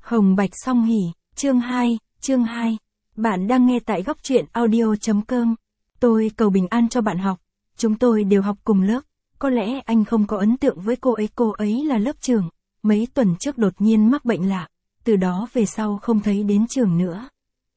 Hồng Bạch Song Hỷ, chương 2. Bạn đang nghe tại góc truyện audio.com. Tôi cầu bình an cho bạn học. Chúng tôi đều học cùng lớp. Có lẽ anh không có ấn tượng với cô ấy là lớp trưởng. Mấy tuần trước đột nhiên mắc bệnh lạ. Từ đó về sau không thấy đến trường nữa.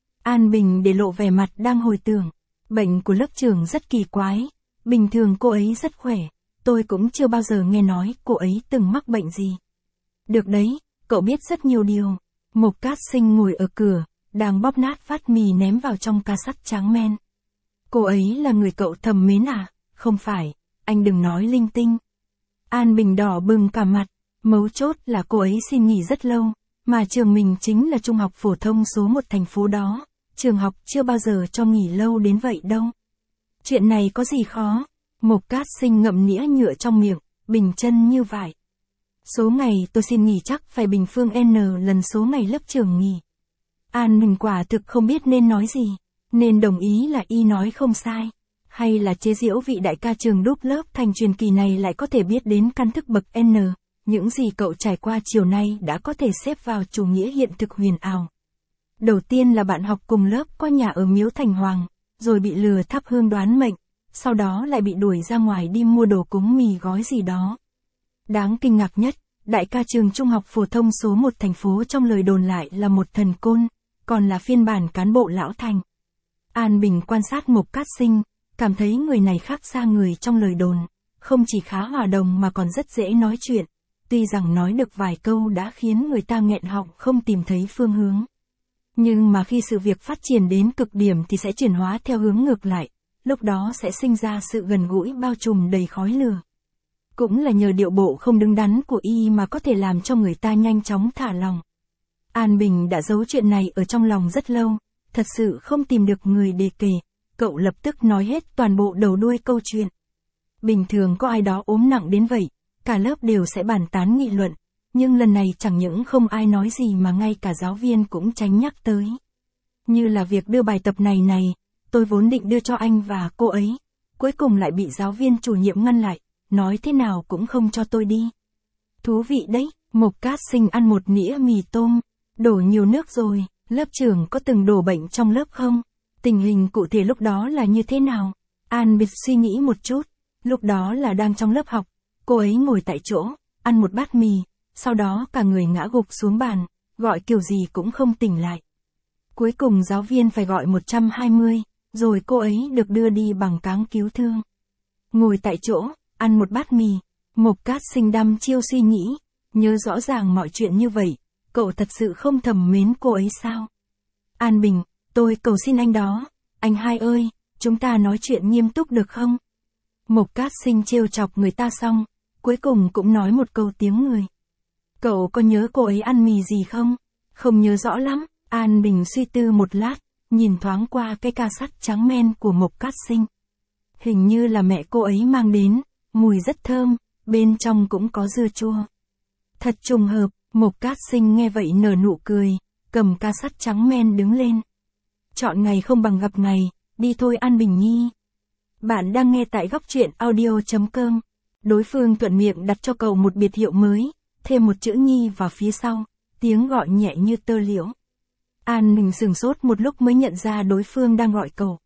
An Bình để lộ vẻ mặt đang hồi tưởng. Bệnh của lớp trưởng rất kỳ quái. Bình thường cô ấy rất khỏe. Tôi cũng chưa bao giờ nghe nói cô ấy từng mắc bệnh gì. Được đấy, cậu biết rất nhiều điều. Mộc Cát Sinh ngồi ở cửa, đang bóp nát phát mì ném vào trong ca sắt trắng men. Cô ấy là người cậu thầm mến à? Không phải, anh đừng nói linh tinh. An Bình đỏ bừng cả mặt, mấu chốt là cô ấy xin nghỉ rất lâu, mà trường mình chính là trung học phổ thông số 1 thành phố đó. Trường học chưa bao giờ cho nghỉ lâu đến vậy đâu. Chuyện này có gì khó? Mộc Cát Sinh ngậm nĩa nhựa trong miệng, bình chân như vải. Số ngày tôi xin nghỉ chắc phải bình phương N lần số ngày lớp trưởng nghỉ. An Bình quả thực không biết nên nói gì, nên đồng ý là y nói không sai. Hay là chế giễu vị đại ca trường đúp lớp thành truyền kỳ này lại có thể biết đến căn thức bậc N. Những gì cậu trải qua chiều nay đã có thể xếp vào chủ nghĩa hiện thực huyền ảo. Đầu tiên là bạn học cùng lớp có nhà ở Miếu Thành Hoàng, rồi bị lừa thắp hương đoán mệnh, sau đó lại bị đuổi ra ngoài đi mua đồ cúng mì gói gì đó. Đáng kinh ngạc nhất, đại ca trường trung học phổ thông số 1 thành phố trong lời đồn lại là một thần côn, còn là phiên bản cán bộ lão thành. An Bình quan sát Mộc Cát Sinh, cảm thấy người này khác xa người trong lời đồn, không chỉ khá hòa đồng mà còn rất dễ nói chuyện, tuy rằng nói được vài câu đã khiến người ta nghẹn họng không tìm thấy phương hướng. Nhưng mà khi sự việc phát triển đến cực điểm thì sẽ chuyển hóa theo hướng ngược lại, lúc đó sẽ sinh ra sự gần gũi bao trùm đầy khói lửa. Cũng là nhờ điệu bộ không đứng đắn của y mà có thể làm cho người ta nhanh chóng thả lòng. An Bình đã giấu chuyện này ở trong lòng rất lâu, thật sự không tìm được người để kể, cậu lập tức nói hết toàn bộ đầu đuôi câu chuyện. Bình thường có ai đó ốm nặng đến vậy, cả lớp đều sẽ bàn tán nghị luận, nhưng lần này chẳng những không ai nói gì mà ngay cả giáo viên cũng tránh nhắc tới. Như là việc đưa bài tập này, tôi vốn định đưa cho anh và cô ấy, cuối cùng lại bị giáo viên chủ nhiệm ngăn lại, nói thế nào cũng không cho tôi đi. Thú vị đấy, Mộc Cát Sinh ăn một nĩa mì tôm, đổ nhiều nước rồi, lớp trưởng có từng đổ bệnh trong lớp không? Tình hình cụ thể lúc đó là như thế nào? An Bình suy nghĩ một chút, lúc đó là đang trong lớp học, cô ấy ngồi tại chỗ, ăn một bát mì, sau đó cả người ngã gục xuống bàn, gọi kiểu gì cũng không tỉnh lại. Cuối cùng giáo viên phải gọi 120, rồi cô ấy được đưa đi bằng cáng cứu thương. Ngồi tại chỗ, ăn một bát mì, Mộc Cát Sinh đăm chiêu suy nghĩ, nhớ rõ ràng mọi chuyện như vậy, cậu thật sự không thầm mến cô ấy sao? An Bình, tôi cầu xin anh đó, anh hai ơi, chúng ta nói chuyện nghiêm túc được không? Mộc Cát Sinh trêu chọc người ta xong, cuối cùng cũng nói một câu tiếng người. Cậu có nhớ cô ấy ăn mì gì không? Không nhớ rõ lắm, An Bình suy tư một lát, nhìn thoáng qua cái ca sắt trắng men của Mộc Cát Sinh. Hình như là mẹ cô ấy mang đến, mùi rất thơm, bên trong cũng có dưa chua. Thật trùng hợp, Mộc Cát Sinh nghe vậy nở nụ cười, cầm ca sắt trắng men đứng lên. Chọn ngày không bằng gặp ngày, đi thôi An Bình nhi. Bạn đang nghe tại góc truyện audio.com. Đối phương thuận miệng đặt cho cậu một biệt hiệu mới, thêm một chữ nhi vào phía sau, tiếng gọi nhẹ như tơ liễu. An Bình sửng sốt một lúc mới nhận ra đối phương đang gọi cậu.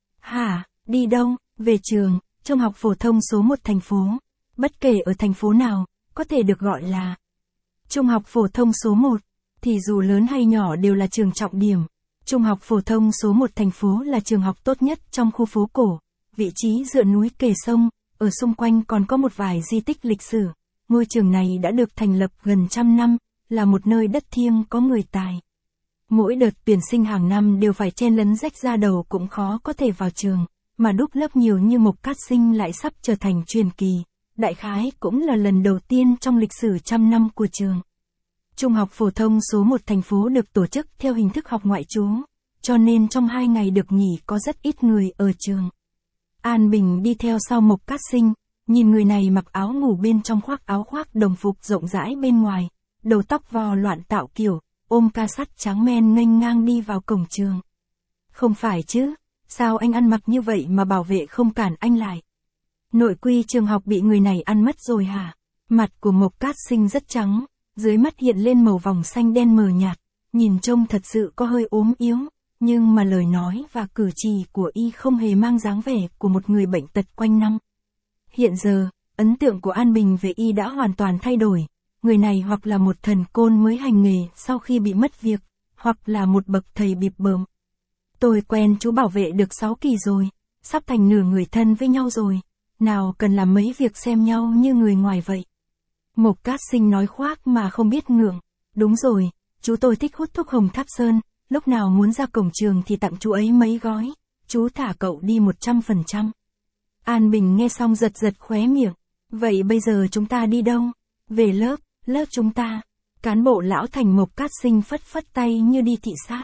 Hả, đi đâu? Về trường, trung học phổ thông số 1 thành phố. Bất kể ở thành phố nào, có thể được gọi là trung học phổ thông số 1, thì dù lớn hay nhỏ đều là trường trọng điểm. Trung học phổ thông số 1 thành phố là trường học tốt nhất trong khu phố cổ, vị trí dựa núi kề sông, ở xung quanh còn có một vài di tích lịch sử. Ngôi trường này đã được thành lập gần 100 năm, là một nơi đất thiêng có người tài. Mỗi đợt tuyển sinh hàng năm đều phải chen lấn rách da đầu cũng khó có thể vào trường, mà đúp lớp nhiều như Mộc Cát Sinh lại sắp trở thành truyền kỳ. Đại khái cũng là lần đầu tiên trong lịch sử 100 năm của trường. Trung học phổ thông số 1 thành phố được tổ chức theo hình thức học ngoại trú, cho nên trong 2 ngày được nghỉ có rất ít người ở trường. An Bình đi theo sau Mộc Cát Sinh, nhìn người này mặc áo ngủ bên trong khoác áo khoác đồng phục rộng rãi bên ngoài, đầu tóc vò loạn tạo kiểu, ôm ca sắt trắng men nghênh ngang đi vào cổng trường. Không phải chứ, sao anh ăn mặc như vậy mà bảo vệ không cản anh lại? Nội quy trường học bị người này ăn mất rồi hả? Mặt của Mộc Cát Sinh rất trắng, Dưới mắt hiện lên màu vòng xanh đen mờ nhạt, nhìn trông thật sự có hơi ốm yếu, nhưng mà lời nói và cử chỉ của y không hề mang dáng vẻ của một người bệnh tật quanh năm. Hiện giờ, ấn tượng của An Bình về y đã hoàn toàn thay đổi, người này hoặc là một thần côn mới hành nghề sau khi bị mất việc, hoặc là một bậc thầy bịp bợm. Tôi quen chú bảo vệ được 6 kỳ rồi, sắp thành nửa người thân với nhau rồi, nào cần làm mấy việc xem nhau như người ngoài vậy. Mộc Cát Sinh nói khoác mà không biết ngượng, đúng rồi, chú tôi thích hút thuốc hồng Tháp Sơn, lúc nào muốn ra cổng trường thì tặng chú ấy mấy gói, chú thả cậu đi 100%. An Bình nghe xong giật giật khóe miệng, vậy bây giờ chúng ta đi đâu? Về lớp chúng ta. Cán bộ lão thành Mộc Cát Sinh phất phất tay như đi thị sát.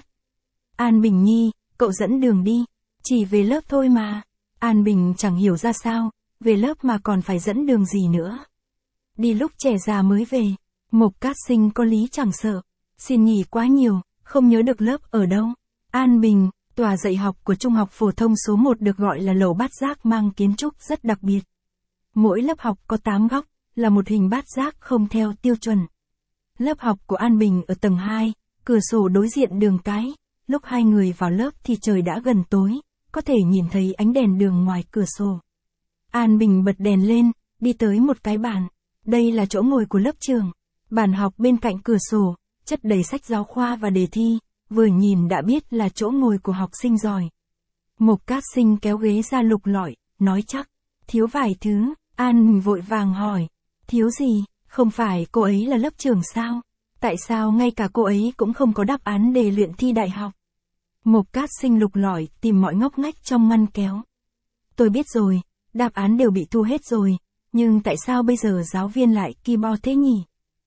An Bình nhi, cậu dẫn đường đi, chỉ về lớp thôi mà. An Bình chẳng hiểu ra sao, về lớp mà còn phải dẫn đường gì nữa. Đi lúc trẻ già mới về, Mộc Cát Sinh có lý chẳng sợ, xin nghỉ quá nhiều, không nhớ được lớp ở đâu. An Bình, tòa dạy học của Trung học phổ thông số 1 được gọi là lầu bát giác mang kiến trúc rất đặc biệt. Mỗi lớp học có 8 góc, là một hình bát giác không theo tiêu chuẩn. Lớp học của An Bình ở tầng 2, cửa sổ đối diện đường cái, lúc hai người vào lớp thì trời đã gần tối, có thể nhìn thấy ánh đèn đường ngoài cửa sổ. An Bình bật đèn lên, đi tới một cái bàn. Đây là chỗ ngồi của lớp trưởng. Bàn học bên cạnh cửa sổ, chất đầy sách giáo khoa và đề thi, vừa nhìn đã biết là chỗ ngồi của học sinh giỏi. Mộc Cát Sinh kéo ghế ra lục lọi, nói chắc, thiếu vài thứ. An Bình vội vàng hỏi, thiếu gì, không phải cô ấy là lớp trưởng sao? Tại sao ngay cả cô ấy cũng không có đáp án để luyện thi đại học? Mộc Cát Sinh lục lọi tìm mọi ngóc ngách trong ngăn kéo. Tôi biết rồi, đáp án đều bị thu hết rồi, nhưng tại sao bây giờ giáo viên lại ki bo thế nhỉ?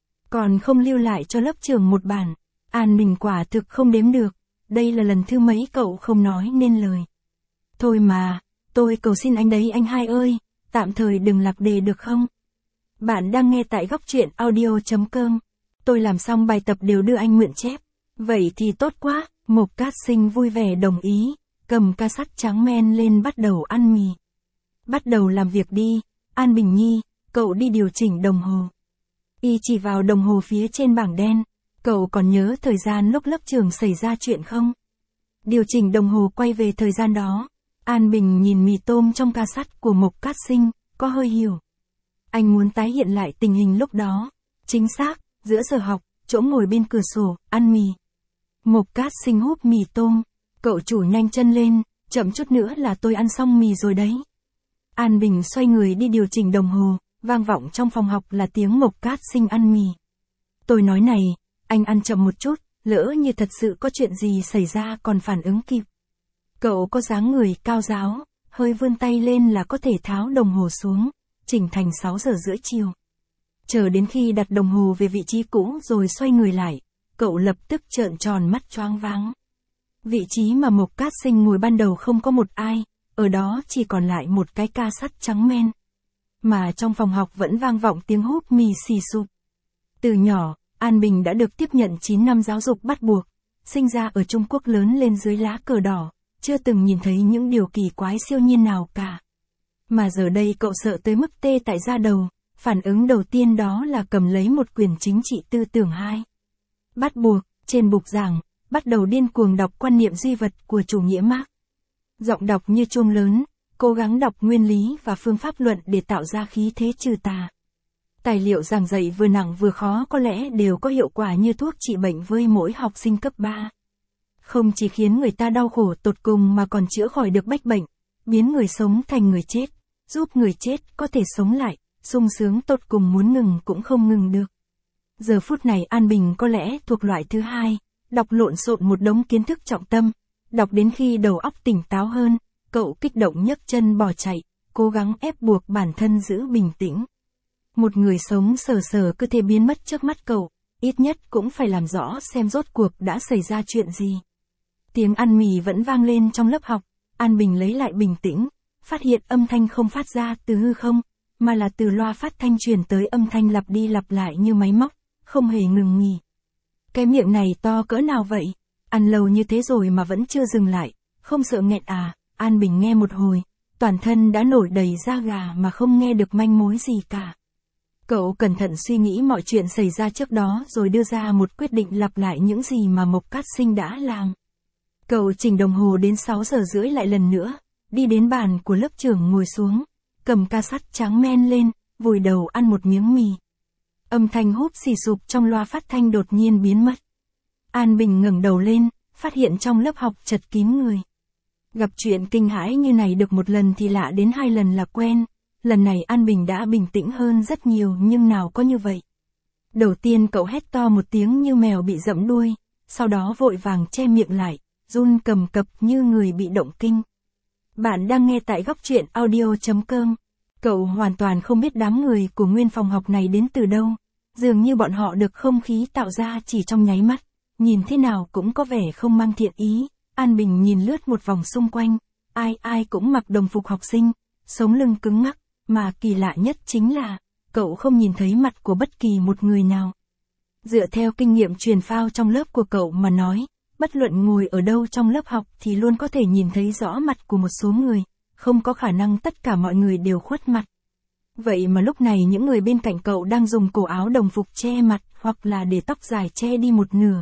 Còn không lưu lại cho lớp trưởng một bản. An Bình quả thực không đếm được, đây là lần thứ mấy cậu không nói nên lời. Thôi mà, tôi cầu xin anh đấy anh hai ơi, tạm thời đừng lạc đề được không? Bạn đang nghe tại góc truyện audio.com. Tôi làm xong bài tập đều đưa anh mượn chép. Vậy thì tốt quá, Mộc Cát Sinh vui vẻ đồng ý, cầm ca sắt trắng men lên bắt đầu ăn mì. Bắt đầu làm việc đi, An Bình nhi, cậu đi điều chỉnh đồng hồ. Y chỉ vào đồng hồ phía trên bảng đen, cậu còn nhớ thời gian lúc lớp trường xảy ra chuyện không? Điều chỉnh đồng hồ quay về thời gian đó, An Bình nhìn mì tôm trong ca sắt của Mộc Cát Sinh, có hơi hiểu. Anh muốn tái hiện lại tình hình lúc đó. Chính xác, giữa giờ học, chỗ ngồi bên cửa sổ, ăn mì. Mộc Cát Sinh húp mì tôm. Cậu chủ nhanh chân lên, chậm chút nữa là tôi ăn xong mì rồi đấy. An Bình xoay người đi điều chỉnh đồng hồ, vang vọng trong phòng học là tiếng Mộc Cát Sinh ăn mì. Tôi nói này, anh ăn chậm một chút, lỡ như thật sự có chuyện gì xảy ra còn phản ứng kịp. Cậu có dáng người cao ráo, hơi vươn tay lên là có thể tháo đồng hồ xuống, chỉnh thành 6 giờ rưỡi chiều. Chờ đến khi đặt đồng hồ về vị trí cũ rồi xoay người lại, cậu lập tức trợn tròn mắt choáng váng. Vị trí mà Mộc Cát Sinh ngồi ban đầu không có một ai, ở đó chỉ còn lại một cái ca sắt trắng men. Mà trong phòng học vẫn vang vọng tiếng húp mì xì sụp. Từ nhỏ, An Bình đã được tiếp nhận 9 năm giáo dục bắt buộc, sinh ra ở Trung Quốc lớn lên dưới lá cờ đỏ, chưa từng nhìn thấy những điều kỳ quái siêu nhiên nào cả. Mà giờ đây cậu sợ tới mức tê tại da đầu, phản ứng đầu tiên đó là cầm lấy một quyển chính trị tư tưởng 2. Bắt buộc, trên bục giảng, bắt đầu điên cuồng đọc quan niệm duy vật của chủ nghĩa Mác. Giọng đọc như chuông lớn, cố gắng đọc nguyên lý và phương pháp luận để tạo ra khí thế trừ tà. Tài liệu giảng dạy vừa nặng vừa khó có lẽ đều có hiệu quả như thuốc trị bệnh với mỗi học sinh cấp 3. Không chỉ khiến người ta đau khổ tột cùng mà còn chữa khỏi được bách bệnh, biến người sống thành người chết, giúp người chết có thể sống lại, sung sướng tột cùng muốn ngừng cũng không ngừng được. Giờ phút này An Bình có lẽ thuộc loại thứ 2, đọc lộn xộn một đống kiến thức trọng tâm, đọc đến khi đầu óc tỉnh táo hơn, cậu kích động nhấc chân bỏ chạy, cố gắng ép buộc bản thân giữ bình tĩnh. Một người sống sờ sờ cứ thế biến mất trước mắt cậu, ít nhất cũng phải làm rõ xem rốt cuộc đã xảy ra chuyện gì. Tiếng ăn mì vẫn vang lên trong lớp học, An Bình lấy lại bình tĩnh, phát hiện âm thanh không phát ra từ hư không, mà là từ loa phát thanh truyền tới âm thanh lặp đi lặp lại như máy móc, không hề ngừng nghỉ. Cái miệng này to cỡ nào vậy? Ăn lâu như thế rồi mà vẫn chưa dừng lại, không sợ nghẹn à? An Bình nghe một hồi, toàn thân đã nổi đầy da gà mà không nghe được manh mối gì cả. Cậu cẩn thận suy nghĩ mọi chuyện xảy ra trước đó rồi đưa ra một quyết định lặp lại những gì mà Mộc Cát Sinh đã làm. Cậu chỉnh đồng hồ đến 6 giờ rưỡi lại lần nữa, đi đến bàn của lớp trưởng ngồi xuống, cầm ca sắt trắng men lên, vùi đầu ăn một miếng mì. Âm thanh húp xì sụp trong loa phát thanh đột nhiên biến mất. An Bình ngẩng đầu lên, phát hiện trong lớp học chật kín người. Gặp chuyện kinh hãi như này được một lần thì lạ đến 2 lần là quen, lần này An Bình đã bình tĩnh hơn rất nhiều nhưng nào có như vậy. Đầu tiên cậu hét to một tiếng như mèo bị dẫm đuôi, sau đó vội vàng che miệng lại, run cầm cập như người bị động kinh. Bạn đang nghe tại góc truyện audio.com. Cậu hoàn toàn không biết đám người của nguyên phòng học này đến từ đâu, dường như bọn họ được không khí tạo ra chỉ trong nháy mắt, nhìn thế nào cũng có vẻ không mang thiện ý. An Bình nhìn lướt một vòng xung quanh, ai cũng mặc đồng phục học sinh, sống lưng cứng ngắc, mà kỳ lạ nhất chính là, cậu không nhìn thấy mặt của bất kỳ một người nào. Dựa theo kinh nghiệm truyền phao trong lớp của cậu mà nói, bất luận ngồi ở đâu trong lớp học thì luôn có thể nhìn thấy rõ mặt của một số người, không có khả năng tất cả mọi người đều khuất mặt. Vậy mà lúc này những người bên cạnh cậu đang dùng cổ áo đồng phục che mặt hoặc là để tóc dài che đi một nửa.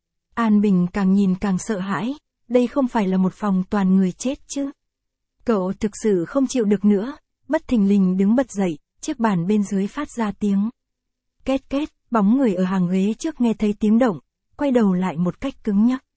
An Bình càng nhìn càng sợ hãi, đây không phải là một phòng toàn người chết chứ. Cậu thực sự không chịu được nữa, bất thình lình đứng bật dậy, chiếc bàn bên dưới phát ra tiếng két két, bóng người ở hàng ghế trước nghe thấy tiếng động, quay đầu lại một cách cứng nhắc.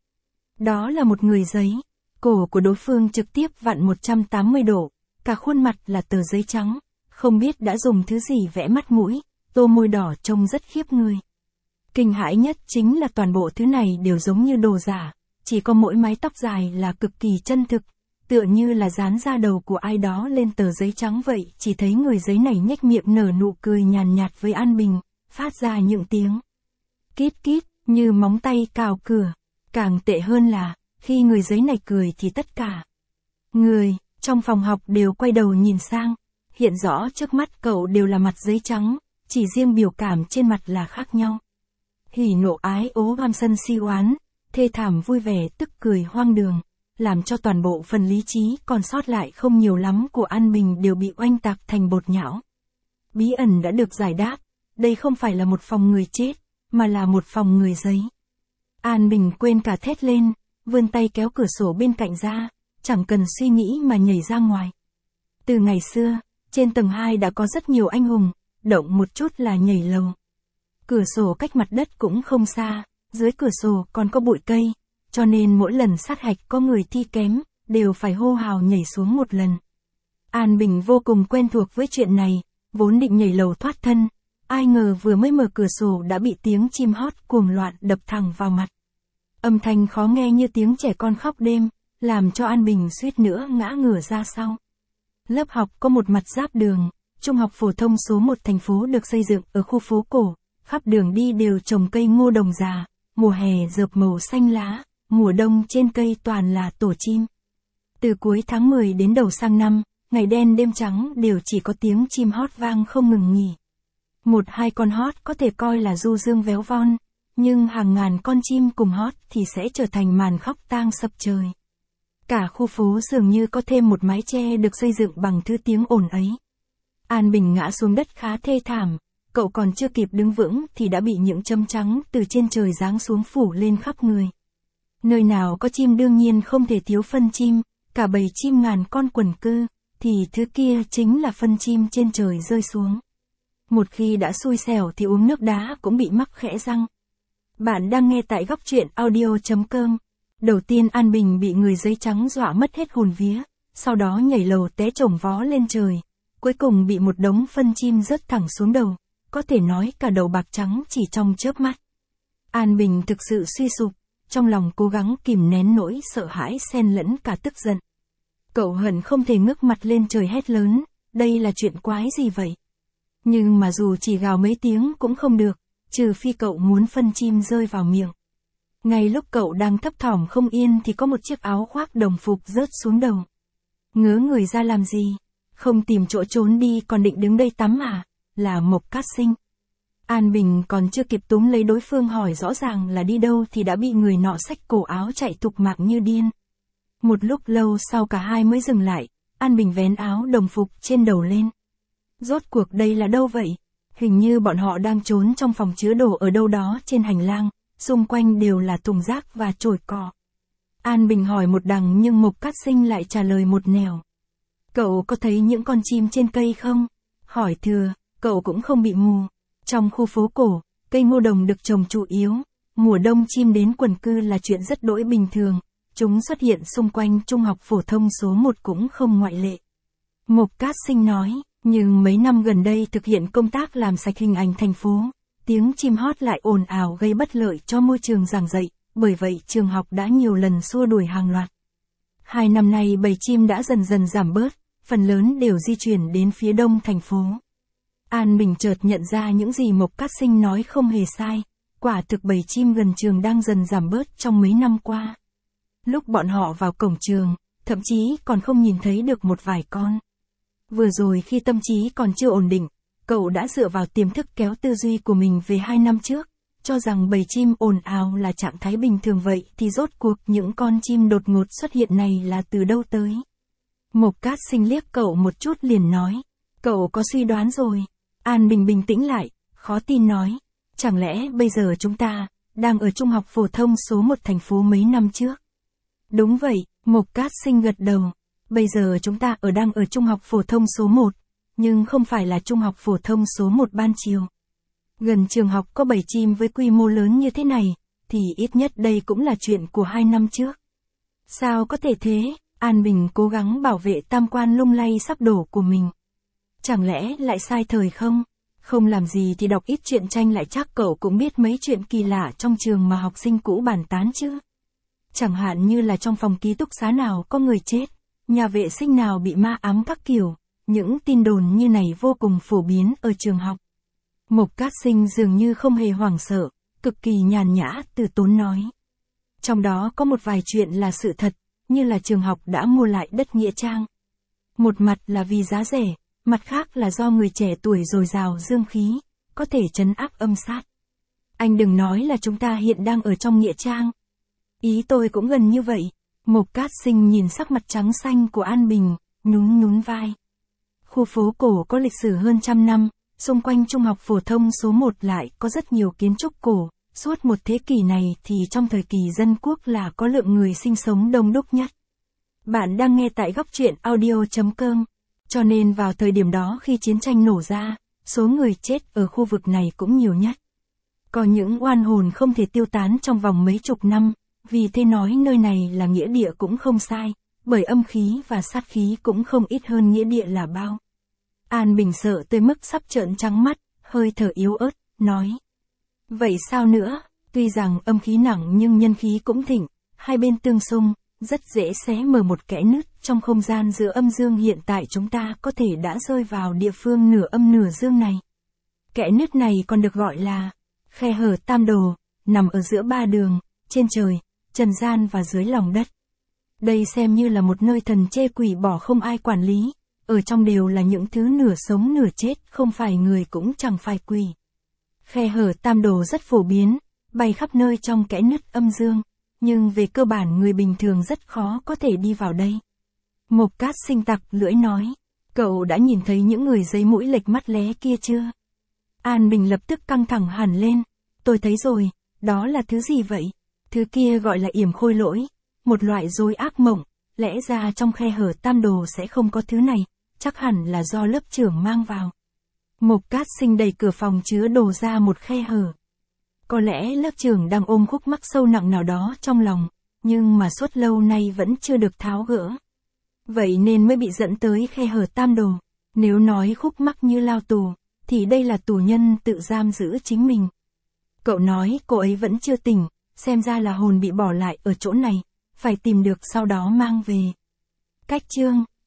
Đó là một người giấy, cổ của đối phương trực tiếp vặn 180 độ, cả khuôn mặt là tờ giấy trắng, không biết đã dùng thứ gì vẽ mắt mũi, tô môi đỏ trông rất khiếp người. Kinh hãi nhất chính là toàn bộ thứ này đều giống như đồ giả, chỉ có mỗi mái tóc dài là cực kỳ chân thực, tựa như là dán da đầu của ai đó lên tờ giấy trắng vậy. Chỉ thấy người giấy này nhếch miệng nở nụ cười nhàn nhạt với An Bình, phát ra những tiếng kít kít như móng tay cào cửa. Càng tệ hơn là, khi người giấy này cười thì tất cả người trong phòng học đều quay đầu nhìn sang, hiện rõ trước mắt cậu đều là mặt giấy trắng, chỉ riêng biểu cảm trên mặt là khác nhau. Hỉ nộ ái ố gam sân si oán, thê thảm vui vẻ tức cười hoang đường, làm cho toàn bộ phần lý trí còn sót lại không nhiều lắm của An Bình đều bị oanh tạc thành bột nhão. Bí ẩn đã được giải đáp, đây không phải là một phòng người chết, mà là một phòng người giấy. An Bình quên cả thét lên, vươn tay kéo cửa sổ bên cạnh ra, chẳng cần suy nghĩ mà nhảy ra ngoài. Từ ngày xưa, trên tầng 2 đã có rất nhiều anh hùng, động một chút là nhảy lầu. Cửa sổ cách mặt đất cũng không xa, dưới cửa sổ còn có bụi cây, cho nên mỗi lần sát hạch có người thi kém, đều phải hô hào nhảy xuống một lần. An Bình vô cùng quen thuộc với chuyện này, vốn định nhảy lầu thoát thân, ai ngờ vừa mới mở cửa sổ đã bị tiếng chim hót cuồng loạn đập thẳng vào mặt. Âm thanh khó nghe như tiếng trẻ con khóc đêm, làm cho An Bình suýt nữa ngã ngửa ra sau. Lớp học có một mặt giáp đường, trung học phổ thông số 1 thành phố được xây dựng ở khu phố cổ, khắp đường đi đều trồng cây ngô đồng già, mùa hè rợp màu xanh lá, mùa đông trên cây toàn là tổ chim. Từ cuối tháng 10 đến đầu sang năm, ngày đen đêm trắng đều chỉ có tiếng chim hót vang không ngừng nghỉ. 1-2 con hót có thể coi là du dương véo von, nhưng hàng ngàn con chim cùng hót thì sẽ trở thành màn khóc tang sập trời. Cả khu phố dường như có thêm một mái che được xây dựng bằng thứ tiếng ồn ấy. An Bình ngã xuống đất khá thê thảm, cậu còn chưa kịp đứng vững thì đã bị những chấm trắng từ trên trời giáng xuống phủ lên khắp người. Nơi nào có chim đương nhiên không thể thiếu phân chim, cả bầy chim ngàn con quần cư, thì thứ kia chính là phân chim trên trời rơi xuống. Một khi đã xui xẻo thì uống nước đá cũng bị mắc khẽ răng. Bạn đang nghe tại góc truyện audio.com. Đầu tiên An Bình bị người giấy trắng dọa mất hết hồn vía, sau đó nhảy lầu té chồng vó lên trời, cuối cùng bị một đống phân chim rớt thẳng xuống đầu, có thể nói cả đầu bạc trắng chỉ trong chớp mắt. An Bình thực sự suy sụp, trong lòng cố gắng kìm nén nỗi sợ hãi xen lẫn cả tức giận. Cậu hận không thể ngước mặt lên trời hét lớn, đây là chuyện quái gì vậy? Nhưng mà dù chỉ gào mấy tiếng cũng không được, trừ phi cậu muốn phân chim rơi vào miệng. Ngay lúc cậu đang thấp thỏm không yên thì có một chiếc áo khoác đồng phục rớt xuống đầu. Ngớ người ra làm gì? Không tìm chỗ trốn đi còn định đứng đây tắm à? Là Mộc Cát Sinh. An Bình còn chưa kịp túm lấy đối phương hỏi rõ ràng là đi đâu thì đã bị người nọ xách cổ áo chạy thục mạng như điên. Một lúc lâu sau cả hai mới dừng lại, An Bình vén áo đồng phục trên đầu lên. Rốt cuộc đây là đâu vậy? Hình như bọn họ đang trốn trong phòng chứa đồ ở đâu đó trên hành lang, xung quanh đều là thùng rác và chổi cỏ. An Bình hỏi một đằng nhưng Mộc Cát Sinh lại trả lời một nẻo. Cậu có thấy những con chim trên cây không? Hỏi thừa, cậu cũng không bị mù. Trong khu phố cổ, cây ngô đồng được trồng chủ yếu. Mùa đông chim đến quần cư là chuyện rất đỗi bình thường. Chúng xuất hiện xung quanh trung học phổ thông số 1 cũng không ngoại lệ. Mộc Cát Sinh nói, nhưng mấy năm gần đây thực hiện công tác làm sạch hình ảnh thành phố, tiếng chim hót lại ồn ào gây bất lợi cho môi trường giảng dạy, bởi vậy trường học đã nhiều lần xua đuổi hàng loạt. 2 năm nay bầy chim đã dần dần giảm bớt, phần lớn đều di chuyển đến phía đông thành phố. An Bình chợt nhận ra những gì Mộc Cát Sinh nói không hề sai, quả thực bầy chim gần trường đang dần giảm bớt trong mấy năm qua. Lúc bọn họ vào cổng trường, thậm chí còn không nhìn thấy được một vài con. Vừa rồi khi tâm trí còn chưa ổn định, cậu đã dựa vào tiềm thức kéo tư duy của mình về 2 năm trước, cho rằng bầy chim ồn ào là trạng thái bình thường vậy thì rốt cuộc những con chim đột ngột xuất hiện này là từ đâu tới. Mộc Cát Sinh liếc cậu một chút liền nói, cậu có suy đoán rồi. An Bình bình tĩnh lại, khó tin nói, chẳng lẽ bây giờ chúng ta đang ở trung học phổ thông số 1 thành phố mấy năm trước? Đúng vậy, Mộc Cát Sinh gật đầu. Bây giờ chúng ta đang ở trung học phổ thông số 1, nhưng không phải là trung học phổ thông số 1 ban chiều. Gần trường học có bầy chim với quy mô lớn như thế này, thì ít nhất đây cũng là chuyện của 2 năm trước. Sao có thể thế? An Bình cố gắng bảo vệ tam quan lung lay sắp đổ của mình. Chẳng lẽ lại sai thời không? Không làm gì thì đọc ít truyện tranh lại chắc cậu cũng biết mấy chuyện kỳ lạ trong trường mà học sinh cũ bàn tán chứ. Chẳng hạn như là trong phòng ký túc xá nào có người chết, nhà vệ sinh nào bị ma ám các kiểu, những tin đồn như này vô cùng phổ biến ở trường học. Mộc Cát Sinh dường như không hề hoảng sợ, cực kỳ nhàn nhã từ tốn nói. Trong đó có một vài chuyện là sự thật, như là trường học đã mua lại đất Nghĩa Trang. Một mặt là vì giá rẻ, mặt khác là do người trẻ tuổi dồi dào dương khí, có thể trấn áp âm sát. Anh đừng nói là chúng ta hiện đang ở trong Nghĩa Trang. Ý tôi cũng gần như vậy. Mộc Cát Sinh nhìn sắc mặt trắng xanh của An Bình, nhún vai. Khu phố cổ có lịch sử hơn 100 năm, xung quanh trung học phổ thông số 1 lại có rất nhiều kiến trúc cổ. Suốt một thế kỷ này thì trong thời kỳ dân quốc là có lượng người sinh sống đông đúc nhất. Bạn đang nghe tại Góc Truyện Audio.com. Cho nên vào thời điểm đó khi chiến tranh nổ ra, số người chết ở khu vực này cũng nhiều nhất. Có những oan hồn không thể tiêu tán trong vòng mấy chục năm, vì thế nói nơi này là nghĩa địa cũng không sai, bởi âm khí và sát khí cũng không ít hơn nghĩa địa là bao. An Bình sợ tới mức sắp trợn trắng mắt, hơi thở yếu ớt, nói. Vậy sao nữa, tuy rằng âm khí nặng nhưng nhân khí cũng thịnh, hai bên tương xung, rất dễ xé mở một kẽ nứt trong không gian giữa âm dương hiện tại chúng ta có thể đã rơi vào địa phương nửa âm nửa dương này. Kẽ nứt này còn được gọi là khe hở tam đồ, nằm ở giữa ba đường, trên trời, trần gian và dưới lòng đất. Đây xem như là một nơi thần chê quỷ bỏ không ai quản lý, ở trong đều là những thứ nửa sống nửa chết, không phải người cũng chẳng phải quỷ. Khe hở tam đồ rất phổ biến, bay khắp nơi trong kẽ nứt âm dương, nhưng về cơ bản người bình thường rất khó có thể đi vào đây. Mộc Cát Sinh tặc lưỡi nói, cậu đã nhìn thấy những người giấy mũi lệch mắt lé kia chưa? An Bình lập tức căng thẳng hẳn lên, tôi thấy rồi, đó là thứ gì vậy? Thứ kia gọi là yểm khôi lỗi, một loại rối ác mộng, lẽ ra trong khe hở tam đồ sẽ không có thứ này, chắc hẳn là do lớp trưởng mang vào. Mộc Cát Sinh đẩy cửa phòng chứa đồ ra một khe hở. Có lẽ lớp trưởng đang ôm khúc mắc sâu nặng nào đó trong lòng, nhưng mà suốt lâu nay vẫn chưa được tháo gỡ. Vậy nên mới bị dẫn tới khe hở tam đồ. Nếu nói khúc mắc như lao tù, thì đây là tù nhân tự giam giữ chính mình. Cậu nói cô ấy vẫn chưa tỉnh, xem ra là hồn bị bỏ lại ở chỗ này, phải tìm được sau đó mang về. Cách chương